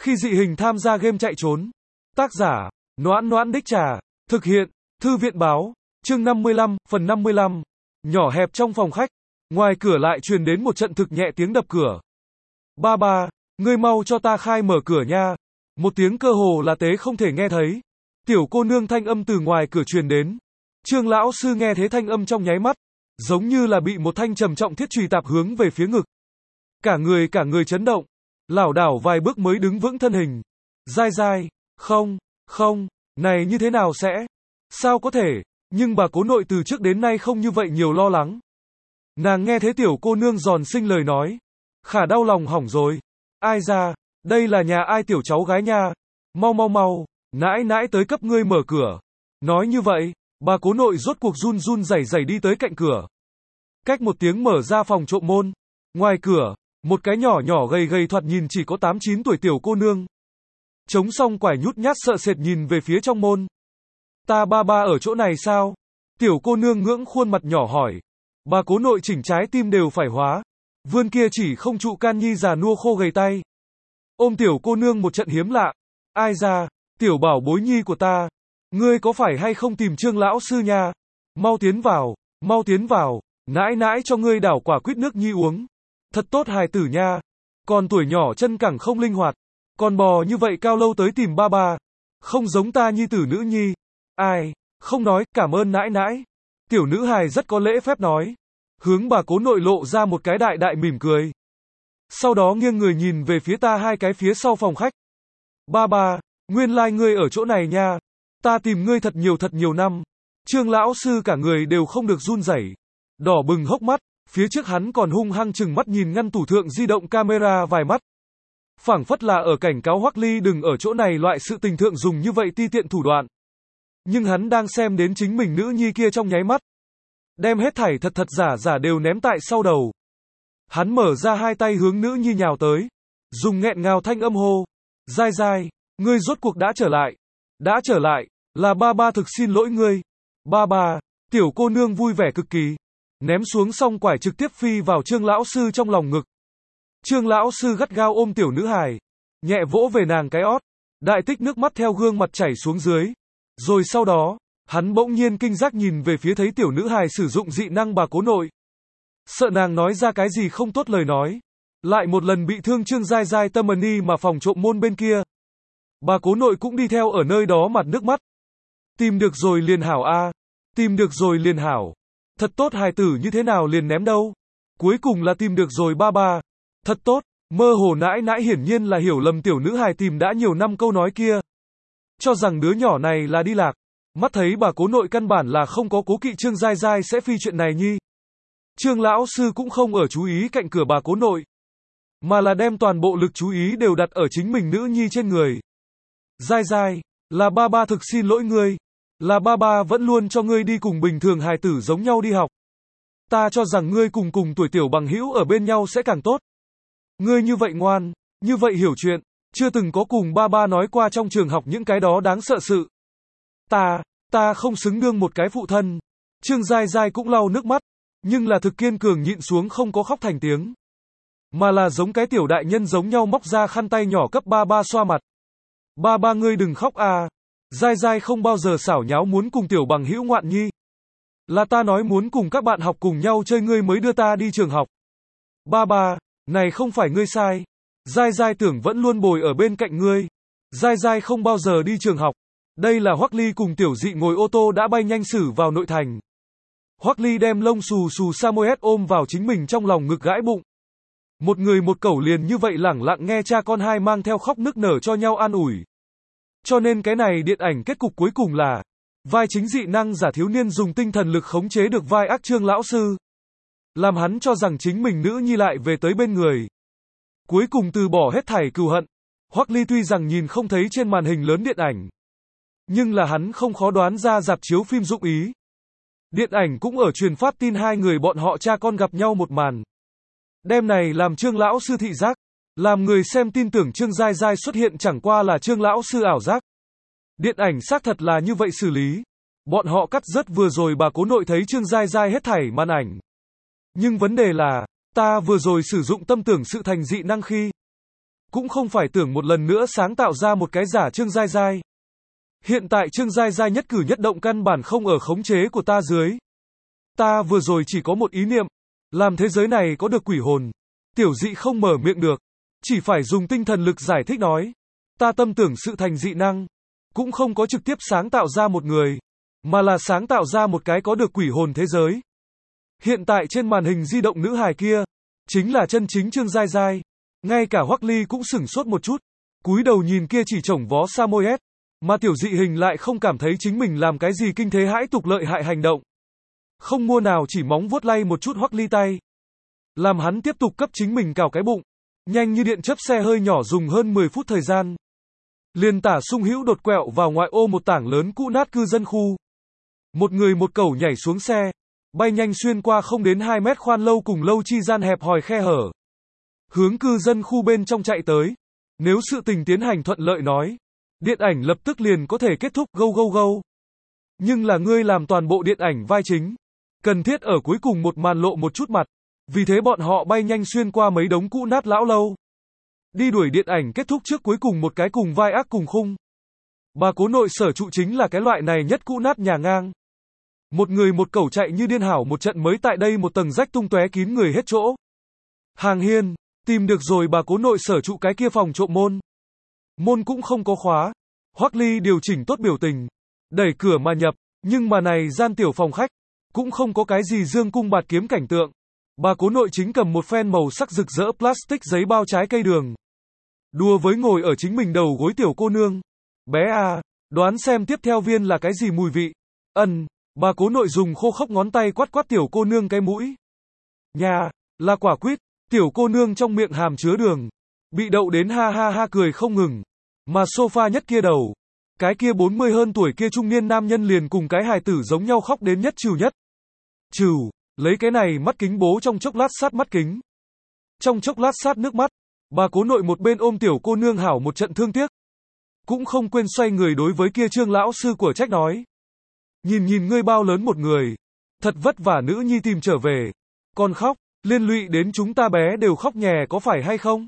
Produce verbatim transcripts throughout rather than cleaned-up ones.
Khi dị hình tham gia game chạy trốn. Tác giả, Noãn Noãn Đích Trà. Thực hiện, Thư viện báo. Chương năm mươi lăm, phần năm mươi lăm. Nhỏ hẹp trong phòng khách. Ngoài cửa lại truyền đến một trận thực nhẹ tiếng đập cửa. Ba ba, ngươi mau cho ta khai mở cửa nha. Một tiếng cơ hồ là tế không thể nghe thấy. Tiểu cô nương thanh âm từ ngoài cửa truyền đến. Trương lão sư nghe thế thanh âm trong nháy mắt, giống như là bị một thanh trầm trọng thiết chùy tạp hướng về phía ngực. Cả người cả người chấn động, lảo đảo vài bước mới đứng vững thân hình. Dai dai, không, không, này như thế nào sẽ? Sao có thể? Nhưng bà cố nội từ trước đến nay không như vậy nhiều lo lắng. Nàng nghe thế tiểu cô nương giòn xinh lời nói, khả đau lòng hỏng rồi. Ai ra, đây là nhà ai tiểu cháu gái nha? Mau mau mau, nãi nãi tới cấp ngươi mở cửa. Nói như vậy, bà cố nội rốt cuộc run run rẩy rẩy đi tới cạnh cửa. Cách một tiếng mở ra phòng trộm môn. Ngoài cửa, một cái nhỏ nhỏ gầy gầy thoạt nhìn chỉ có tám chín tuổi tiểu cô nương. Chống xong quải nhút nhát sợ sệt nhìn về phía trong môn. Ta ba ba ở chỗ này sao? Tiểu cô nương ngưỡng khuôn mặt nhỏ hỏi. Bà cố nội chỉnh trái tim đều phải hóa. Vươn kia chỉ không trụ can nhi già nua khô gầy tay. Ôm tiểu cô nương một trận hiếm lạ. Ai ra, tiểu bảo bối nhi của ta. Ngươi có phải hay không tìm Trương lão sư nha? Mau tiến vào, mau tiến vào. Nãi nãi cho ngươi đảo quả quýt nước nhi uống. Thật tốt hài tử nha. Còn tuổi nhỏ chân cẳng không linh hoạt. Còn bò như vậy cao lâu tới tìm ba ba. Không giống ta nhi tử nữ nhi. Ai, không nói, cảm ơn nãi nãi. Tiểu nữ hài rất có lễ phép nói. Hướng bà cố nội lộ ra một cái đại đại mỉm cười. Sau đó nghiêng người nhìn về phía ta hai cái phía sau phòng khách. Ba ba, nguyên lai like ngươi ở chỗ này nha. Ta tìm ngươi thật nhiều thật nhiều năm. Trương lão sư cả người đều không được run rẩy, đỏ bừng hốc mắt, phía trước hắn còn hung hăng chừng mắt nhìn ngăn tủ thượng di động camera vài mắt. Phảng phất là ở cảnh cáo Hoắc Ly đừng ở chỗ này loại sự tình thượng dùng như vậy ti tiện thủ đoạn. Nhưng hắn đang xem đến chính mình nữ nhi kia trong nháy mắt. Đem hết thảy thật thật giả giả đều ném tại sau đầu. Hắn mở ra hai tay hướng nữ nhi nhào tới. Dùng nghẹn ngào thanh âm hô. Dai dai, ngươi rốt cuộc đã trở lại. Đã trở lại, là ba ba thực xin lỗi ngươi. Ba ba, tiểu cô nương vui vẻ cực kỳ. Ném xuống xong quải trực tiếp phi vào Trương lão sư trong lòng ngực. Trương lão sư gắt gao ôm tiểu nữ hài. Nhẹ vỗ về nàng cái ót. Đại tích nước mắt theo gương mặt chảy xuống dưới. Rồi sau đó, hắn bỗng nhiên kinh giác nhìn về phía thấy tiểu nữ hài sử dụng dị năng bà cố nội. Sợ nàng nói ra cái gì không tốt lời nói. Lại một lần bị thương Trương dai dai tâm ân mà phòng trộm môn bên kia. Bà cố nội cũng đi theo ở nơi đó mặt nước mắt. Tìm được rồi liền hảo a, tìm được rồi liền hảo. Thật tốt hài tử như thế nào liền ném đâu. Cuối cùng là tìm được rồi ba ba. Thật tốt, mơ hồ nãi nãi hiển nhiên là hiểu lầm tiểu nữ hài tìm đã nhiều năm câu nói kia. Cho rằng đứa nhỏ này là đi lạc. Mắt thấy bà cố nội căn bản là không có cố kỵ Trương dai dai sẽ phi chuyện này nhi. Trương lão sư cũng không ở chú ý cạnh cửa bà cố nội. Mà là đem toàn bộ lực chú ý đều đặt ở chính mình nữ nhi trên người. Dai dai, là ba ba thực xin lỗi ngươi. Là ba ba vẫn luôn cho ngươi đi cùng bình thường hài tử giống nhau đi học. Ta cho rằng ngươi cùng cùng tuổi tiểu bằng hữu ở bên nhau sẽ càng tốt. Ngươi như vậy ngoan, như vậy hiểu chuyện, chưa từng có cùng ba ba nói qua trong trường học những cái đó đáng sợ sự. Ta, ta không xứng đương một cái phụ thân. Trương dai dai cũng lau nước mắt, nhưng là thực kiên cường nhịn xuống không có khóc thành tiếng. Mà là giống cái tiểu đại nhân giống nhau móc ra khăn tay nhỏ cấp ba ba xoa mặt. Ba ba ngươi đừng khóc à. Dai dai không bao giờ xảo nháo muốn cùng tiểu bằng hữu ngoạn nhi. Là ta nói muốn cùng các bạn học cùng nhau chơi ngươi mới đưa ta đi trường học. Ba ba, này không phải ngươi sai. Dai dai tưởng vẫn luôn bồi ở bên cạnh ngươi. Dai dai không bao giờ đi trường học. Đây là Hoắc Ly cùng tiểu dị ngồi ô tô đã bay nhanh xử vào nội thành. Hoắc Ly đem lông xù xù Samoyed ôm vào chính mình trong lòng ngực gãi bụng. Một người một cẩu liền như vậy lẳng lặng nghe cha con hai mang theo khóc nức nở cho nhau an ủi. Cho nên cái này điện ảnh kết cục cuối cùng là vai chính dị năng giả thiếu niên dùng tinh thần lực khống chế được vai ác Trương lão sư. Làm hắn cho rằng chính mình nữ nhi lại về tới bên người. Cuối cùng từ bỏ hết thảy cừu hận. Hoắc Ly tuy rằng nhìn không thấy trên màn hình lớn điện ảnh. Nhưng là hắn không khó đoán ra rạp chiếu phim dụng ý. Điện ảnh cũng ở truyền phát tin hai người bọn họ cha con gặp nhau một màn. Đêm này làm Trương lão sư thị giác. Làm người xem tin tưởng Trương dai dai xuất hiện chẳng qua là Trương lão sư ảo giác. Điện ảnh xác thật là như vậy xử lý. Bọn họ cắt rất vừa rồi bà cố nội thấy Trương dai dai hết thảy màn ảnh. Nhưng vấn đề là, ta vừa rồi sử dụng tâm tưởng sự thành dị năng khi cũng không phải tưởng một lần nữa sáng tạo ra một cái giả Trương Giai Giai. Hiện tại Trương Giai Giai nhất cử nhất động căn bản không ở khống chế của ta dưới. Ta vừa rồi chỉ có một ý niệm, làm thế giới này có được quỷ hồn. Tiểu dị không mở miệng được, chỉ phải dùng tinh thần lực giải thích nói. Ta tâm tưởng sự thành dị năng, cũng không có trực tiếp sáng tạo ra một người, mà là sáng tạo ra một cái có được quỷ hồn thế giới. Hiện tại trên màn hình di động nữ hài kia, chính là chân chính Trương Giai Giai. Ngay cả Hoắc Ly cũng sửng sốt một chút, cúi đầu nhìn kia chỉ chổng vó Samoyed, mà tiểu dị hình lại không cảm thấy chính mình làm cái gì kinh thế hãi tục lợi hại hành động. Không mua nào chỉ móng vuốt lay một chút Hoắc Ly tay, làm hắn tiếp tục cấp chính mình cào cái bụng, nhanh như điện chớp xe hơi nhỏ dùng hơn mười phút thời gian. Liền tả sung hữu đột quẹo vào ngoại ô một tảng lớn cũ nát cư dân khu. Một người một cẩu nhảy xuống xe, bay nhanh xuyên qua không đến hai mét khoan lâu cùng lâu chi gian hẹp hòi khe hở. Hướng cư dân khu bên trong chạy tới. Nếu sự tình tiến hành thuận lợi nói, điện ảnh lập tức liền có thể kết thúc go go go. Nhưng là ngươi làm toàn bộ điện ảnh vai chính, cần thiết ở cuối cùng một màn lộ một chút mặt. Vì thế bọn họ bay nhanh xuyên qua mấy đống cũ nát lão lâu. Đi đuổi điện ảnh kết thúc trước cuối cùng một cái cùng vai ác cùng khung. Bà cố nội sở trụ chính là cái loại này nhất cũ nát nhà ngang. Một người một cẩu chạy như điên hảo một trận mới tại đây một tầng rách tung tóe kín người hết chỗ. Hàng hiên, tìm được rồi bà cố nội sở trụ cái kia phòng trộm môn. Môn cũng không có khóa. Hoắc Ly điều chỉnh tốt biểu tình, đẩy cửa mà nhập, nhưng mà này gian tiểu phòng khách, cũng không có cái gì dương cung bạt kiếm cảnh tượng. Bà cố nội chính cầm một phen màu sắc rực rỡ plastic giấy bao trái cây đường. Đùa với ngồi ở chính mình đầu gối tiểu cô nương. Bé à, đoán xem tiếp theo viên là cái gì mùi vị. Ân, bà cố nội dùng khô khốc ngón tay quát quát tiểu cô nương cái mũi. Nhà, là quả quýt, tiểu cô nương trong miệng hàm chứa đường. Bị đậu đến ha ha ha cười không ngừng. Mà sofa nhất kia đầu, cái kia bốn mươi hơn tuổi kia trung niên nam nhân liền cùng cái hài tử giống nhau khóc đến nhất trừ nhất. Trừ, lấy cái này mắt kính bố trong chốc lát sát mắt kính. Trong chốc lát sát nước mắt, bà cố nội một bên ôm tiểu cô nương hảo một trận thương tiếc. Cũng không quên xoay người đối với kia Trương lão sư của trách nói. Nhìn nhìn ngươi bao lớn một người, thật vất vả nữ nhi tìm trở về, còn khóc, liên lụy đến chúng ta bé đều khóc nhè có phải hay không?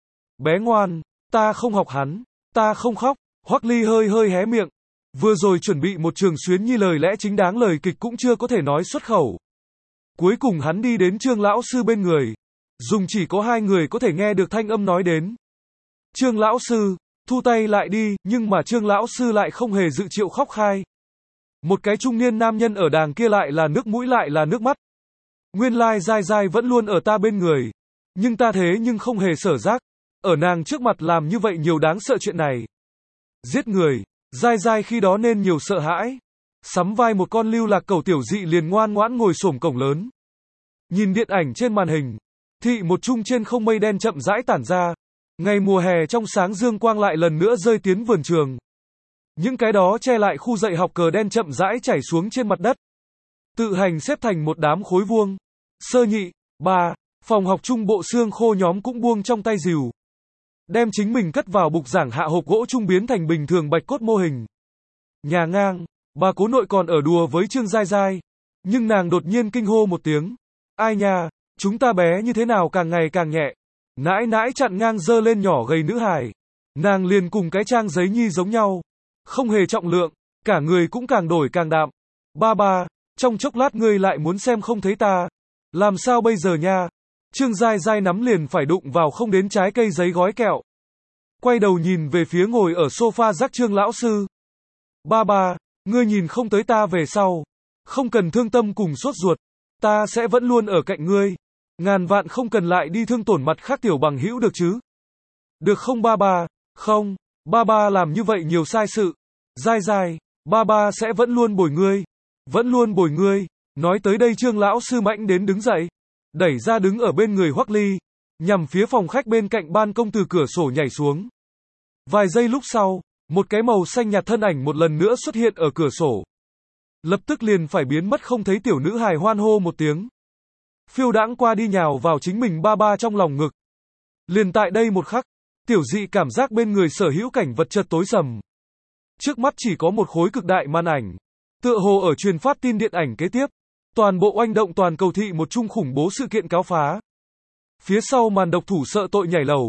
Bé ngoan, ta không học hắn, ta không khóc. Hoắc Ly hơi hơi hé miệng, vừa rồi chuẩn bị một trường xuyến nhi lời lẽ chính đáng lời kịch cũng chưa có thể nói xuất khẩu. Cuối cùng hắn đi đến Trương lão sư bên người, dùng chỉ có hai người có thể nghe được thanh âm nói đến. Trương lão sư, thu tay lại đi, nhưng mà Trương lão sư lại không hề dự triệu khóc khai. Một cái trung niên nam nhân ở đàng kia lại là nước mũi lại là nước mắt. Nguyên lai Giai Giai vẫn luôn ở ta bên người, nhưng ta thế nhưng không hề sở giác, ở nàng trước mặt làm như vậy nhiều đáng sợ chuyện này. Giết người, Giai Giai khi đó nên nhiều sợ hãi. Sắm vai một con lưu lạc cẩu tiểu dị liền ngoan ngoãn ngồi xổm cổng lớn. Nhìn điện ảnh trên màn hình, thị một chung trên không mây đen chậm rãi tản ra. Ngày mùa hè trong sáng dương quang lại lần nữa rơi tiến vườn trường. Những cái đó che lại khu dạy học cờ đen chậm rãi chảy xuống trên mặt đất. Tự hành xếp thành một đám khối vuông. Sơ nhị, ba, phòng học trung bộ xương khô nhóm cũng buông trong tay rìu. Đem chính mình cất vào bục giảng hạ hộp gỗ trung biến thành bình thường bạch cốt mô hình. Nhà ngang, bà cố nội còn ở đùa với Trương Giai Giai. Nhưng nàng đột nhiên kinh hô một tiếng. Ai nha, chúng ta bé như thế nào càng ngày càng nhẹ. Nãi nãi chặn ngang dơ lên nhỏ gầy nữ hài. Nàng liền cùng cái trang giấy nhi giống nhau. Không hề trọng lượng, cả người cũng càng đổi càng đạm. Ba ba, trong chốc lát ngươi lại muốn xem không thấy ta. Làm sao bây giờ nha? Trương Giai Giai nắm liền phải đụng vào không đến trái cây giấy gói kẹo. Quay đầu nhìn về phía ngồi ở sofa rắc Trương lão sư. Ba ba, ngươi nhìn không tới ta về sau. Không cần thương tâm cùng sốt ruột. Ta sẽ vẫn luôn ở cạnh ngươi. Ngàn vạn không cần lại đi thương tổn mặt khác tiểu bằng hữu được chứ. Được không ba ba? Không, ba ba làm như vậy nhiều sai sự. Giai Giai, ba ba sẽ vẫn luôn bồi ngươi. Vẫn luôn bồi ngươi. Nói tới đây Trương lão sư mạnh đến đứng dậy. Đẩy ra đứng ở bên người Hoắc Ly. Nhằm phía phòng khách bên cạnh ban công từ cửa sổ nhảy xuống. Vài giây lúc sau, một cái màu xanh nhạt thân ảnh một lần nữa xuất hiện ở cửa sổ. Lập tức liền phải biến mất không thấy tiểu nữ hài hoan hô một tiếng. Phiêu đãng qua đi nhào vào chính mình ba ba trong lòng ngực. Liền tại đây một khắc, tiểu dị cảm giác bên người sở hữu cảnh vật chợt tối sầm. Trước mắt chỉ có một khối cực đại màn ảnh. Tựa hồ ở truyền phát tin điện ảnh kế tiếp. Toàn bộ oanh động toàn cầu thị một chung khủng bố sự kiện cáo phá. Phía sau màn độc thủ sợ tội nhảy lầu.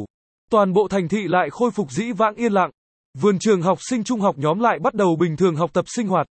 Toàn bộ thành thị lại khôi phục dĩ vãng yên lặng. Vườn trường học sinh trung học nhóm lại bắt đầu bình thường học tập sinh hoạt.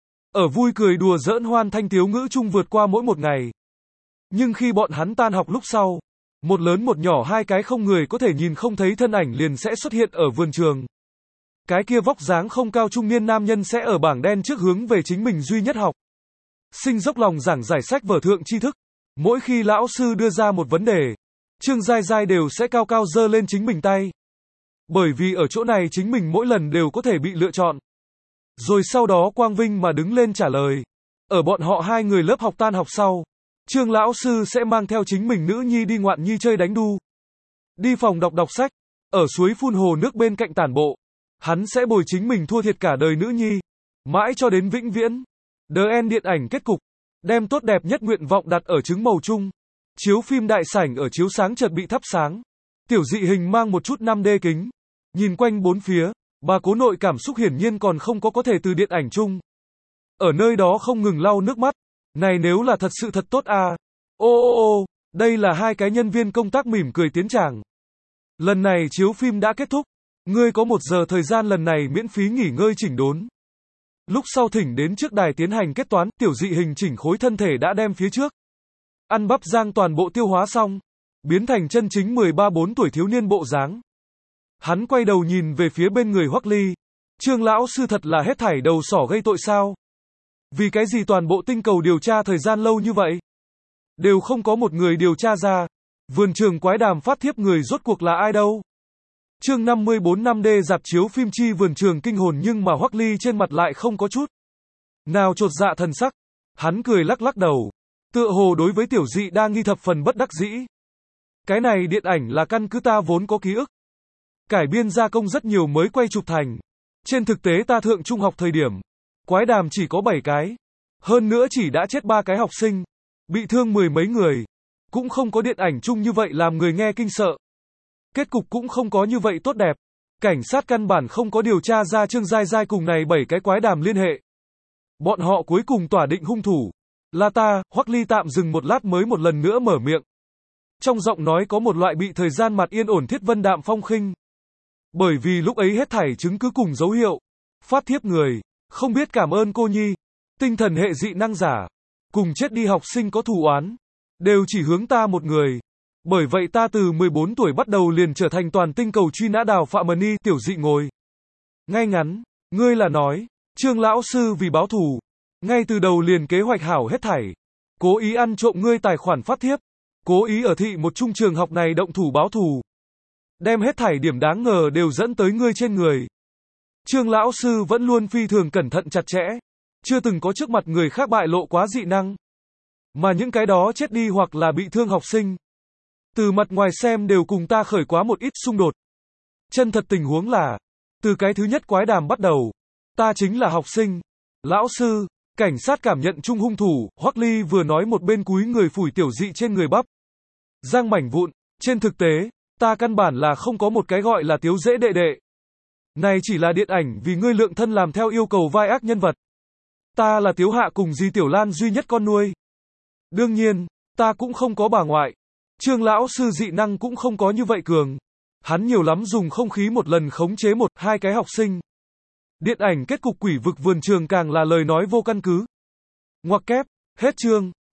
Ở vui cười đùa giỡn hoan thanh tiếu ngữ chung vượt qua mỗi một ngày. Nhưng khi bọn hắn tan học lúc sau, một lớn một nhỏ hai cái không người có thể nhìn không thấy thân ảnh liền sẽ xuất hiện ở vườn trường. Cái kia vóc dáng không cao trung niên nam nhân sẽ ở bảng đen trước hướng về chính mình duy nhất học sinh dốc lòng giảng giải sách vở thượng tri thức. Mỗi khi lão sư đưa ra một vấn đề, Trương Giai Giai đều sẽ cao cao giơ lên chính mình tay. Bởi vì ở chỗ này chính mình mỗi lần đều có thể bị lựa chọn. Rồi sau đó quang vinh mà đứng lên trả lời. Ở bọn họ hai người lớp học tan học sau, Trương lão sư sẽ mang theo chính mình nữ nhi đi ngoạn nhi chơi đánh đu. Đi phòng đọc đọc sách, ở suối phun hồ nước bên cạnh tản bộ. Hắn sẽ bồi chính mình thua thiệt cả đời nữ nhi, mãi cho đến vĩnh viễn. The End điện ảnh kết cục, đem tốt đẹp nhất nguyện vọng đặt ở trứng màu chung. Chiếu phim đại sảnh ở chiếu sáng chợt bị thắp sáng. Tiểu dị hình mang một chút năm D kính, nhìn quanh bốn phía, bà cố nội cảm xúc hiển nhiên còn không có có thể từ điện ảnh chung. Ở nơi đó không ngừng lau nước mắt. Này nếu là thật sự thật tốt à. Ô ô ô, đây là hai cái nhân viên công tác mỉm cười tiến tràng. Lần này chiếu phim đã kết thúc. Ngươi có một giờ thời gian lần này miễn phí nghỉ ngơi chỉnh đốn. Lúc sau thỉnh đến trước đài tiến hành kết toán, tiểu dị hình chỉnh khối thân thể đã đem phía trước. Ăn bắp rang toàn bộ tiêu hóa xong, biến thành chân chính mười ba bốn tuổi thiếu niên bộ dáng. Hắn quay đầu nhìn về phía bên người Hoắc Ly. Trương lão sư thật là hết thảy đầu sỏ gây tội sao? Vì cái gì toàn bộ tinh cầu điều tra thời gian lâu như vậy? Đều không có một người điều tra ra. Vườn trường quái đàm phát thiếp người rốt cuộc là ai đâu? Chương năm mươi bốn năm D dạp chiếu phim chi vườn trường kinh hồn nhưng mà Hoắc Ly trên mặt lại không có chút nào chột dạ thần sắc. Hắn cười lắc lắc đầu. Tựa hồ đối với tiểu dị đa nghi thập phần bất đắc dĩ. Cái này điện ảnh là căn cứ ta vốn có ký ức. Cải biên gia công rất nhiều mới quay chụp thành. Trên thực tế ta thượng trung học thời điểm, quái đàm chỉ có bảy cái. Hơn nữa chỉ đã chết ba cái học sinh. Bị thương mười mấy người. Cũng không có điện ảnh chung như vậy làm người nghe kinh sợ. Kết cục cũng không có như vậy tốt đẹp. Cảnh sát căn bản không có điều tra ra Trương Giai Giai cùng này bảy cái quái đàm liên hệ. Bọn họ cuối cùng tỏa định hung thủ là ta. Hoắc Ly tạm dừng một lát mới một lần nữa mở miệng. Trong giọng nói có một loại bị thời gian mặt yên ổn thiết vân đạm phong khinh. Bởi vì lúc ấy hết thảy chứng cứ cùng dấu hiệu. Phát thiếp người, không biết cảm ơn cô nhi. Tinh thần hệ dị năng giả, cùng chết đi học sinh có thù oán. Đều chỉ hướng ta một người. Bởi vậy ta từ mười bốn tuổi bắt đầu liền trở thành toàn tinh cầu truy nã đào phạm ni. Tiểu dị ngồi ngay ngắn. Ngươi là nói, Trương lão sư vì báo thù, ngay từ đầu liền kế hoạch hảo hết thảy. Cố ý ăn trộm ngươi tài khoản phát thiếp. Cố ý ở thị một trung trường học này động thủ báo thù. Đem hết thảy điểm đáng ngờ đều dẫn tới ngươi trên người. Trương lão sư vẫn luôn phi thường cẩn thận chặt chẽ. Chưa từng có trước mặt người khác bại lộ quá dị năng. Mà những cái đó chết đi hoặc là bị thương học sinh. Từ mặt ngoài xem đều cùng ta khởi quá một ít xung đột. Chân thật tình huống là, từ cái thứ nhất quái đàm bắt đầu, ta chính là học sinh. Lão sư, cảnh sát cảm nhận chung hung thủ, Hoắc Ly vừa nói một bên cúi người phủi tiểu dị trên người bắp. Giang mảnh vụn, trên thực tế, ta căn bản là không có một cái gọi là tiếu dễ đệ đệ. Này chỉ là điện ảnh vì ngươi lượng thân làm theo yêu cầu vai ác nhân vật. Ta là Tiếu Hạ cùng Di Tiểu Lan duy nhất con nuôi. Đương nhiên, ta cũng không có bà ngoại. Trương lão sư dị năng cũng không có như vậy cường. Hắn nhiều lắm dùng không khí một lần khống chế một, hai cái học sinh. Điện ảnh kết cục quỷ vực vườn trường càng là lời nói vô căn cứ. Ngoặc kép, hết chương.